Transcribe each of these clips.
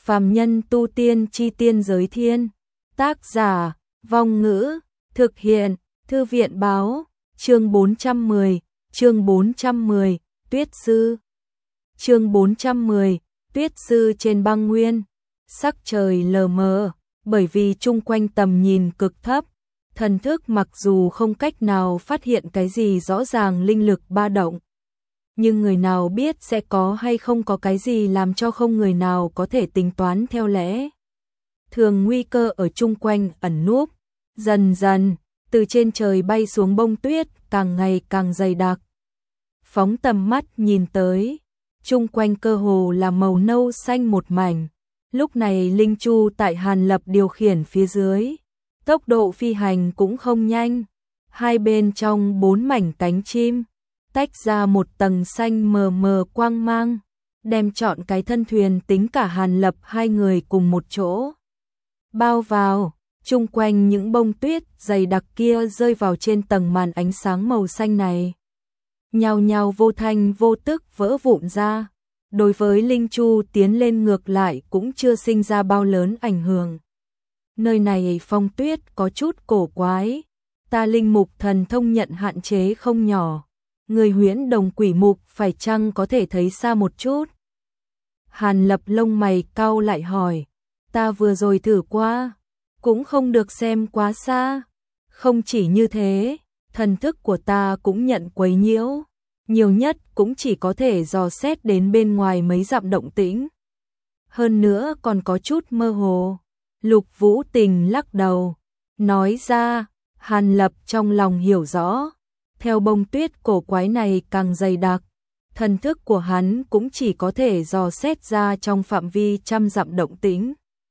Phàm nhân tu tiên chi tiên giới thiên. Tác giả, Vong Ngữ, thực hiện, Thư viện báo, chương 410, Tuyết Sư. Chương 410, Tuyết Sư trên băng nguyên. Sắc trời lờ mờ, bởi vì chung quanh tầm nhìn cực thấp, thần thức mặc dù không cách nào phát hiện cái gì rõ ràng linh lực ba động, nhưng người nào biết sẽ có hay không có cái gì làm cho không người nào có thể tính toán theo lẽ. Thường nguy cơ ở chung quanh ẩn núp, dần dần, từ trên trời bay xuống bông tuyết càng ngày càng dày đặc. Phóng tầm mắt nhìn tới, chung quanh cơ hồ là màu nâu xanh một mảnh. Lúc này Linh Chu tại Hàn Lập điều khiển phía dưới, tốc độ phi hành cũng không nhanh. Hai bên trong 4 mảnh cánh chim, tách ra một tầng xanh mờ mờ quang mang, đem trọn cái thân thuyền tính cả Hàn Lập hai người cùng một chỗ bao vào. Chung quanh những bông tuyết dày đặc kia rơi vào trên tầng màn ánh sáng màu xanh này, nhao nhao vô thanh vô tức vỡ vụn ra. Đối với Linh Chu tiến lên ngược lại cũng chưa sinh ra bao lớn ảnh hưởng. Nơi này phong tuyết có chút cổ quái, ta linh mục thần thông nhận hạn chế không nhỏ. Người huyễn đồng quỷ mục phải chăng có thể thấy xa một chút? Hàn Lập lông mày cau lại hỏi, ta vừa rồi thử qua, cũng không được xem quá xa. Không chỉ như thế, thần thức của ta cũng nhận quấy nhiễu, nhiều nhất cũng chỉ có thể dò xét đến bên ngoài mấy dặm động tĩnh. Hơn nữa còn có chút mơ hồ. Lục Vũ Tình lắc đầu, nói ra. Hàn Lập trong lòng hiểu rõ, theo bông tuyết cổ quái này càng dày đặc, thần thức của hắn cũng chỉ có thể dò xét ra trong phạm vi trăm dặm động tĩnh.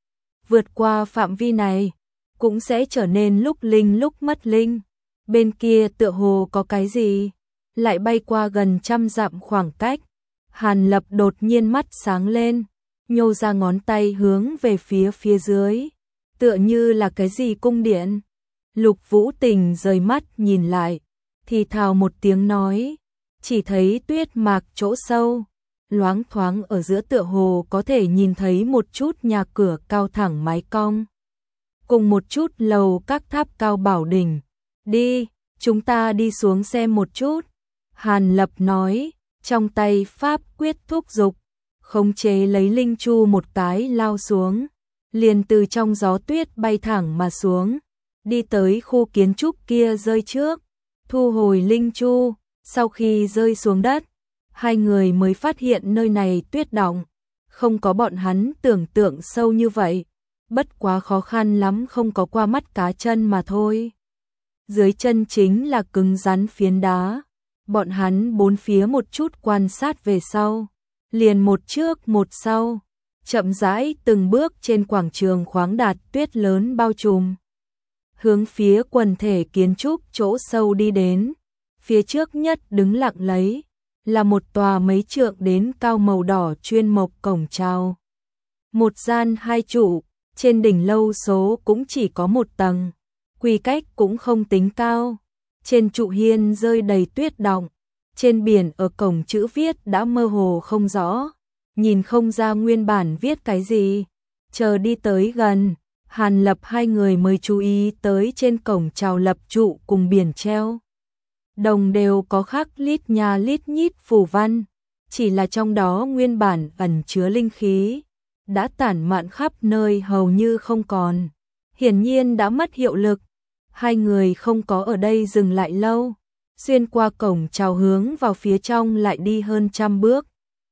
Vượt qua phạm vi này, cũng sẽ trở nên lúc linh lúc mất linh. Bên kia tựa hồ có cái gì, lại bay qua gần trăm dặm khoảng cách. Hàn Lập đột nhiên mắt sáng lên, nhô ra ngón tay hướng về phía dưới, tựa như là cái gì cung điện. Lục Vũ Tình rời mắt nhìn lại, thì thào một tiếng nói, chỉ thấy tuyết mạc chỗ sâu, loáng thoáng ở giữa tựa hồ có thể nhìn thấy một chút nhà cửa cao thẳng mái cong, cùng một chút lầu các tháp cao bảo đỉnh. Đi, chúng ta đi xuống xem một chút. Hàn Lập nói, trong tay pháp quyết thúc dục, khống chế lấy Linh Chu một cái lao xuống, liền từ trong gió tuyết bay thẳng mà xuống, đi tới khu kiến trúc kia rơi trước, thu hồi Linh Chu. Sau khi rơi xuống đất, hai người mới phát hiện nơi này tuyết đọng, không có bọn hắn tưởng tượng sâu như vậy, bất quá khó khăn lắm không có qua mắt cá chân mà thôi. Dưới chân chính là cứng rắn phiến đá. Bọn hắn bốn phía một chút quan sát về sau, liền một trước một sau, chậm rãi từng bước trên quảng trường khoáng đạt tuyết lớn bao trùm, hướng phía quần thể kiến trúc chỗ sâu đi đến. Phía trước nhất đứng lặng lấy là một tòa mấy trượng đến cao màu đỏ chuyên mộc cổng chào. Một gian hai trụ, trên đỉnh lâu số cũng chỉ có một tầng, quy cách cũng không tính cao. Trên trụ hiên rơi đầy tuyết đọng, trên biển ở cổng chữ viết đã mơ hồ không rõ, nhìn không ra nguyên bản viết cái gì. Chờ đi tới gần, Hàn Lập hai người mới chú ý tới trên cổng chào lập trụ cùng biển treo đồng đều có khắc lít nha lít nhít phù văn, chỉ là trong đó nguyên bản ẩn chứa linh khí đã tản mạn khắp nơi hầu như không còn, hiển nhiên đã mất hiệu lực. Hai người không có ở đây dừng lại lâu, xuyên qua cổng chào hướng vào phía trong lại đi hơn 100 bước.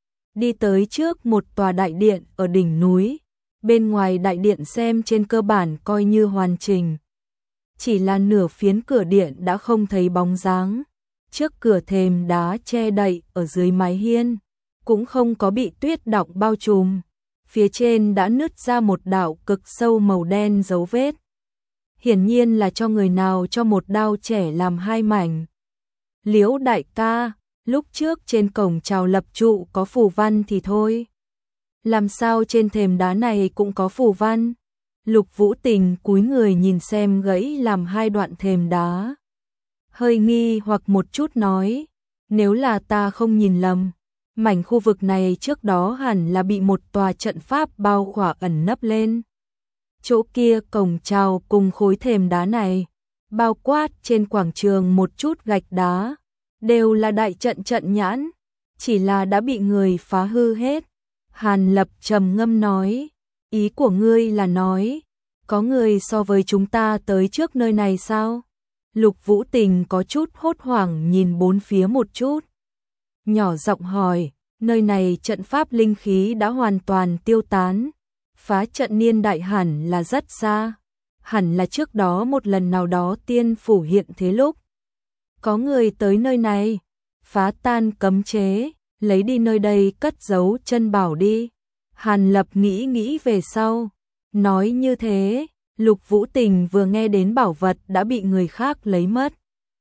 Đi tới trước một tòa đại điện ở đỉnh núi, bên ngoài đại điện xem trên cơ bản coi như hoàn chỉnh. Chỉ là nửa phiến cửa điện đã không thấy bóng dáng, trước cửa thềm đá che đậy ở dưới mái hiên, cũng không có bị tuyết đọng bao trùm, phía trên đã nứt ra một đạo cực sâu màu đen dấu vết. Hiển nhiên là cho người nào cho một đao trẻ làm hai mảnh. Liễu đại ca, lúc trước trên cổng chào lập trụ có phù văn thì thôi, làm sao trên thềm đá này cũng có phù văn? Lục Vũ Tình cúi người nhìn xem gãy làm hai đoạn thềm đá, hơi nghi hoặc một chút nói, nếu là ta không nhìn lầm, Mảnh khu vực này trước đó hẳn là bị một tòa trận pháp bao khỏa ẩn nấp lên. Chỗ kia cổng chào cùng khối thềm đá này, bao quát trên quảng trường một chút gạch đá, đều là đại trận trận nhãn, chỉ là đã bị người phá hư hết. Hàn Lập trầm ngâm nói, ý của ngươi là nói, có người so với chúng ta tới trước nơi này sao? Lục Vũ Tình có chút hốt hoảng nhìn bốn phía một chút. Nhỏ giọng hỏi, nơi này trận pháp linh khí đã hoàn toàn tiêu tán. Phá trận niên đại hẳn là rất xa. Hẳn là trước đó một lần nào đó tiên phủ hiện thế lúc. Có người tới nơi này, phá tan cấm chế, lấy đi nơi đây cất giấu chân bảo đi. Hàn Lập nghĩ về sau. Nói như thế, Lục Vũ Tình vừa nghe đến bảo vật đã bị người khác lấy mất.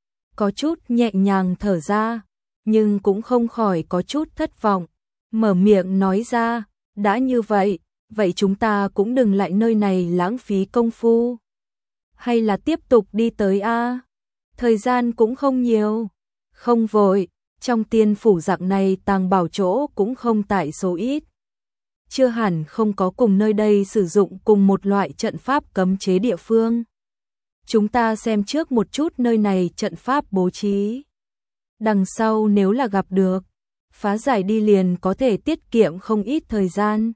Có chút nhẹ nhàng thở ra, nhưng cũng không khỏi có chút thất vọng. Mở miệng nói ra, đã như vậy, vậy chúng ta cũng đừng lại nơi này lãng phí công phu. Hay là tiếp tục đi tới a? Thời gian cũng không nhiều. Không vội, trong tiên phủ dạng này tàng bảo chỗ cũng không tại số ít. Chưa hẳn không có cùng nơi đây sử dụng cùng một loại trận pháp cấm chế địa phương. Chúng ta xem trước một chút nơi này trận pháp bố trí. Đằng sau nếu là gặp được, phá giải đi liền có thể tiết kiệm không ít thời gian.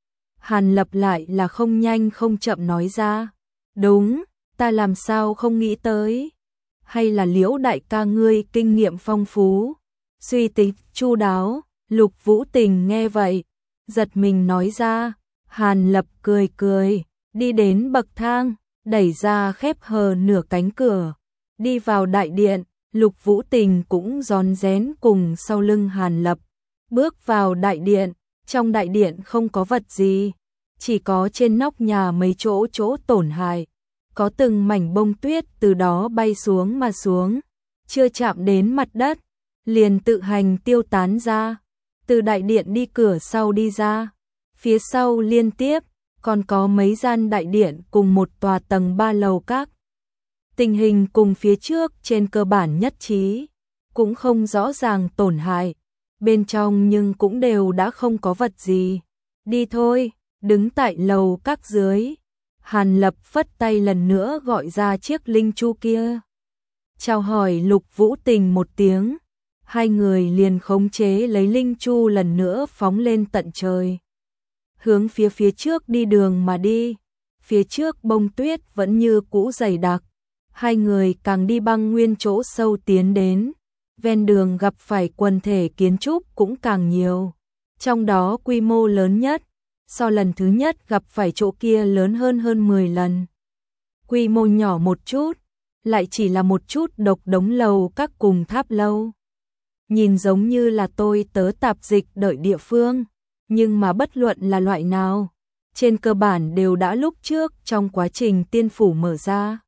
Hàn Lập lại là không nhanh không chậm nói ra. Đúng, ta làm sao không nghĩ tới. Hay là Liễu đại ca ngươi kinh nghiệm phong phú, suy tính chu đáo. Lục Vũ Tình nghe vậy, giật mình nói ra. Hàn Lập cười, đi đến bậc thang, đẩy ra khép hờ nửa cánh cửa, đi vào đại điện. Lục Vũ Tình cũng rón rén cùng sau lưng Hàn Lập, bước vào đại điện. Trong đại điện không có vật gì, chỉ có trên nóc nhà mấy chỗ tổn hại, có từng mảnh bông tuyết từ đó bay xuống mà xuống, chưa chạm đến mặt đất, liền tự hành tiêu tán ra. Từ đại điện đi cửa sau đi ra, phía sau liên tiếp còn có mấy gian đại điện cùng một tòa tầng 3 lầu các. Tình hình cùng phía trước trên cơ bản nhất trí, cũng không rõ ràng tổn hại, bên trong nhưng cũng đều đã không có vật gì. Đi thôi, đứng tại lầu các dưới. Hàn Lập phất tay lần nữa gọi ra chiếc linh chu kia. Chào hỏi Lục Vũ Tình một tiếng, hai người liền khống chế lấy linh chu lần nữa phóng lên tận trời. Hướng phía trước đi đường mà đi, phía trước bông tuyết vẫn như cũ dày đặc. Hai người càng đi băng nguyên chỗ sâu tiến đến, ven đường gặp phải quần thể kiến trúc cũng càng nhiều. Trong đó quy mô lớn nhất, so lần thứ nhất gặp phải chỗ kia lớn hơn 10 lần. Quy mô nhỏ một chút, lại chỉ là một chút độc đống lầu các cùng tháp lâu. Nhìn giống như là tôi tớ tạp dịch đợi địa phương, nhưng mà bất luận là loại nào, trên cơ bản đều đã lúc trước trong quá trình tiên phủ mở ra.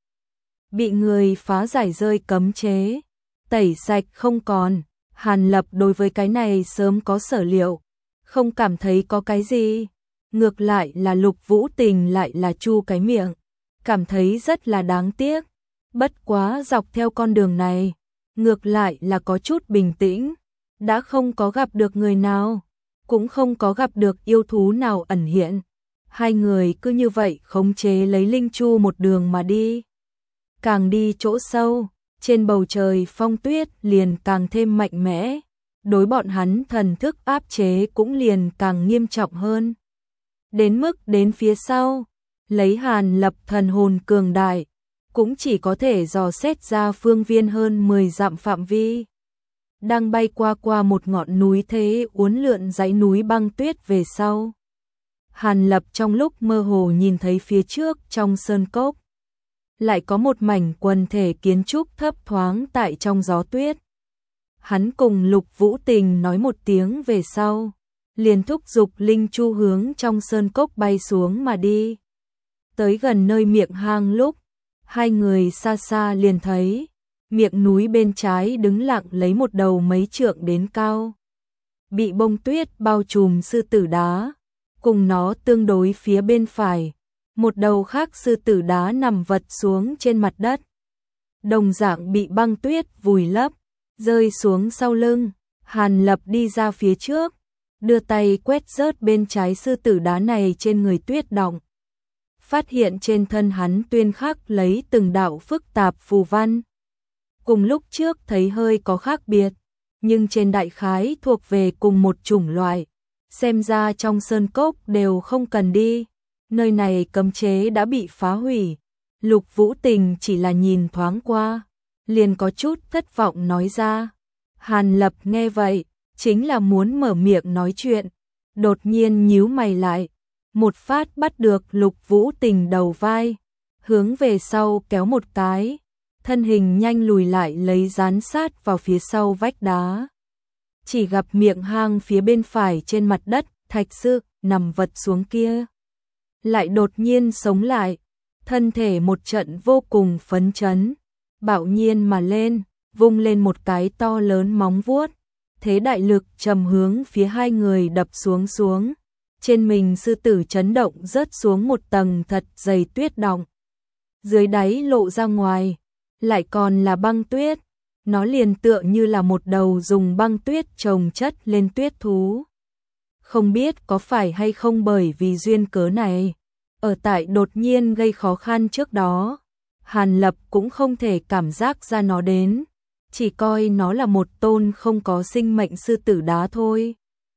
Bị người phá giải rơi cấm chế, tẩy sạch không còn. Hàn Lập đối với cái này sớm có sở liệu, không cảm thấy có cái gì. Ngược lại là Lục Vũ Tình lại là chu cái miệng, cảm thấy rất là đáng tiếc. Bất quá dọc theo con đường này, ngược lại là có chút bình tĩnh, đã không có gặp được người nào, cũng không có gặp được yêu thú nào ẩn hiện. Hai người cứ như vậy khống chế lấy linh chu một đường mà đi. Càng đi chỗ sâu, trên bầu trời phong tuyết liền càng thêm mạnh mẽ, đối bọn hắn thần thức áp chế cũng liền càng nghiêm trọng hơn. Đến mức đến phía sau, lấy Hàn Lập thần hồn cường đại, cũng chỉ có thể dò xét ra phương viên hơn 10 dặm phạm vi. Đang bay qua một ngọn núi thế uốn lượn dãy núi băng tuyết về sau. Hàn Lập trong lúc mơ hồ nhìn thấy phía trước trong sơn cốc, lại có một mảnh quần thể kiến trúc thấp thoáng tại trong gió tuyết. Hắn cùng Lục Vũ Tình nói một tiếng về sau, liền thúc giục linh chu hướng trong sơn cốc bay xuống mà đi. Tới gần nơi miệng hang lúc, hai người xa xa liền thấy, miệng núi bên trái đứng lặng lấy một đầu mấy trượng đến cao. Bị bông tuyết bao trùm sư tử đá, cùng nó tương đối phía bên phải. Một đầu khác sư tử đá nằm vật xuống trên mặt đất. Đồng dạng bị băng tuyết vùi lấp, rơi xuống sau lưng. Hàn Lập đi ra phía trước, đưa tay quét rớt bên trái sư tử đá này trên người Tuyết Động. Phát hiện trên thân hắn tuyên khắc lấy từng đạo phức tạp phù văn. Cùng lúc trước thấy hơi có khác biệt, nhưng trên đại khái thuộc về cùng một chủng loại. Xem ra trong sơn cốc đều không cần đi, nơi này cấm chế đã bị phá hủy. Lục Vũ Tình chỉ là nhìn thoáng qua, liền có chút thất vọng nói ra. Hàn Lập nghe vậy, chính là muốn mở miệng nói chuyện, đột nhiên nhíu mày lại, một phát bắt được Lục Vũ Tình đầu vai, hướng về sau kéo một cái, thân hình nhanh lùi lại lấy dán sát vào phía sau vách đá. Chỉ gặp miệng hang phía bên phải trên mặt đất, thạch sư nằm vật xuống kia, lại đột nhiên sống lại, thân thể một trận vô cùng phấn chấn, bạo nhiên mà lên, vung lên một cái to lớn móng vuốt, thế đại lực trầm hướng phía hai người đập xuống. Trên mình sư tử chấn động rớt xuống một tầng thật dày tuyết đọng. Dưới đáy lộ ra ngoài, lại còn là băng tuyết, nó liền tựa như là một đầu dùng băng tuyết chồng chất lên tuyết thú. Không biết có phải hay không bởi vì duyên cớ này, ở tại đột nhiên gây khó khăn trước đó, Hàn Lập cũng không thể cảm giác ra nó đến, chỉ coi nó là một tôn không có sinh mệnh sư tử đá thôi.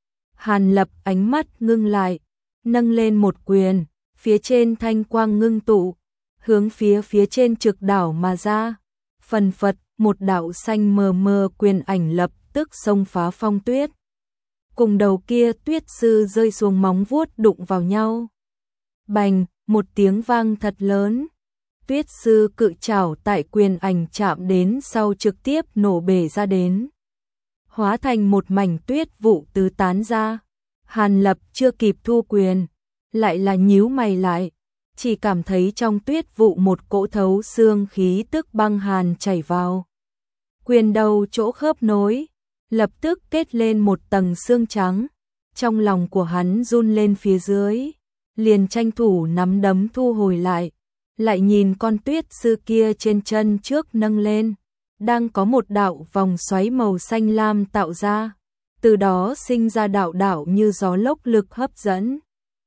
Hàn Lập ánh mắt ngưng lại, nâng lên một quyền, phía trên thanh quang ngưng tụ, hướng phía trên trực đảo mà ra. Phần phật, một đạo xanh mờ mờ quyền ảnh lập tức xông phá phong tuyết. Cùng đầu kia tuyết sư rơi xuống móng vuốt đụng vào nhau. Bành, một tiếng vang thật lớn. Tuyết sư cự trảo tại quyền ảnh chạm đến sau trực tiếp nổ bể ra đến, hóa thành một mảnh tuyết vụ tứ tán ra. Hàn Lập chưa kịp thu quyền, lại là nhíu mày lại, chỉ cảm thấy trong tuyết vụ một cỗ thấu xương khí tức băng hàn chảy vào. Quyền đầu chỗ khớp nối, lập tức kết lên một tầng xương trắng, trong lòng của hắn run lên phía dưới, liền tranh thủ nắm đấm thu hồi lại nhìn con tuyết sư kia trên chân trước nâng lên, đang có một đạo vòng xoáy màu xanh lam tạo ra, từ đó sinh ra đạo như gió lốc lực hấp dẫn,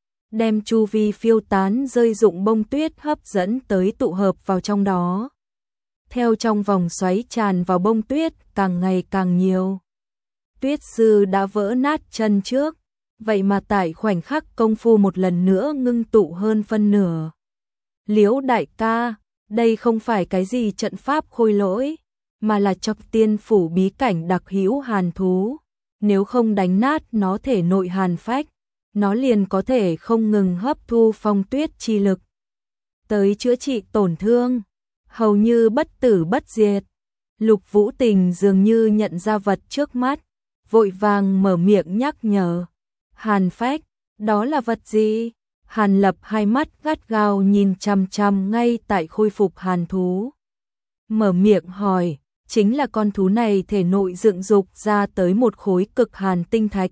đem chu vi phiêu tán rơi rụng bông tuyết hấp dẫn tới tụ hợp vào trong đó. Theo trong vòng xoáy tràn vào bông tuyết càng ngày càng nhiều. Tuyết sư đã vỡ nát chân trước, vậy mà tại khoảnh khắc công phu một lần nữa ngưng tụ hơn phân nửa. Liễu đại ca, đây không phải cái gì trận pháp khôi lỗi, mà là Trọc Tiên phủ bí cảnh đặc hữu hàn thú. Nếu không đánh nát nó thể nội hàn phách, nó liền có thể không ngừng hấp thu phong tuyết chi lực, tới chữa trị tổn thương, hầu như bất tử bất diệt. Lục Vũ Tình dường như nhận ra vật trước mắt, vội vàng mở miệng nhắc nhở. Hàn phách, đó là vật gì? Hàn Lập hai mắt gắt gao nhìn chằm chằm ngay tại khôi phục hàn thú. Mở miệng hỏi, chính là con thú này thể nội dựng dục ra tới một khối cực hàn tinh thạch.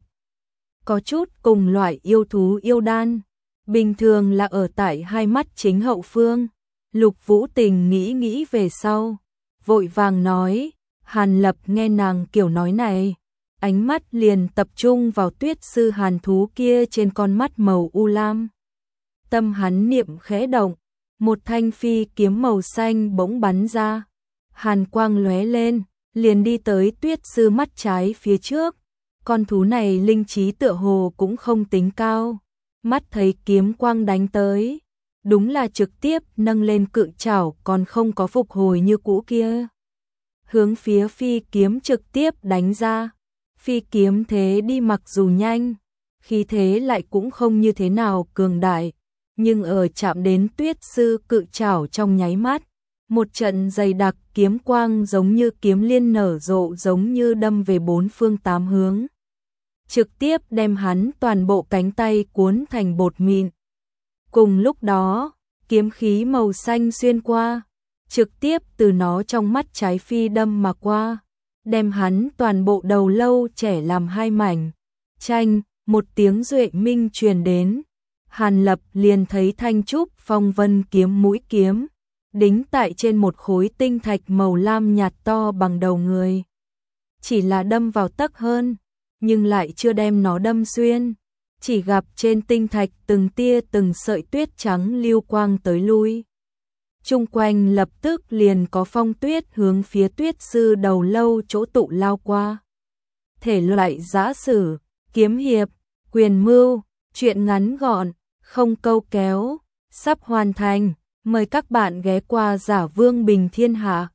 Có chút cùng loại yêu thú yêu đan, bình thường là ở tại hai mắt chính hậu phương. Lục Vũ Tình nghĩ về sau, vội vàng nói. Hàn Lập nghe nàng kiểu nói này, ánh mắt liền tập trung vào tuyết sư hàn thú kia trên con mắt màu u lam. Tâm hắn niệm khẽ động, một thanh phi kiếm màu xanh bỗng bắn ra, hàn quang lóe lên, liền đi tới tuyết sư mắt trái phía trước. Con thú này linh trí tựa hồ cũng không tính cao, mắt thấy kiếm quang đánh tới, đúng là trực tiếp nâng lên cự trảo, còn không có phục hồi như cũ kia, hướng phía phi kiếm trực tiếp đánh ra. Phi kiếm thế đi mặc dù nhanh, khí thế lại cũng không như thế nào cường đại, nhưng ở chạm đến tuyết sư cự trảo trong nháy mắt, một trận dày đặc kiếm quang giống như kiếm liên nở rộ, giống như đâm về bốn phương tám hướng, trực tiếp đem hắn toàn bộ cánh tay cuốn thành bột mịn. Cùng lúc đó, kiếm khí màu xanh xuyên qua, trực tiếp từ nó trong mắt trái phi đâm mà qua, đem hắn toàn bộ đầu lâu trẻ làm hai mảnh. Chanh, một tiếng duệ minh truyền đến, Hàn Lập liền thấy thanh trúc phong vân kiếm mũi kiếm đính tại trên một khối tinh thạch màu lam nhạt to bằng đầu người. chỉ là đâm vào tấc hơn, nhưng lại chưa đem nó đâm xuyên, chỉ gặp trên tinh thạch từng tia từng sợi tuyết trắng lưu quang tới lui. Chung quanh lập tức liền có phong tuyết hướng phía Tuyết sư đầu lâu chỗ tụ lao qua. Thể loại giã sử, kiếm hiệp, quyền mưu, truyện ngắn gọn, không câu kéo, sắp hoàn thành, mời các bạn ghé qua Giả Vương Bình Thiên Hạ.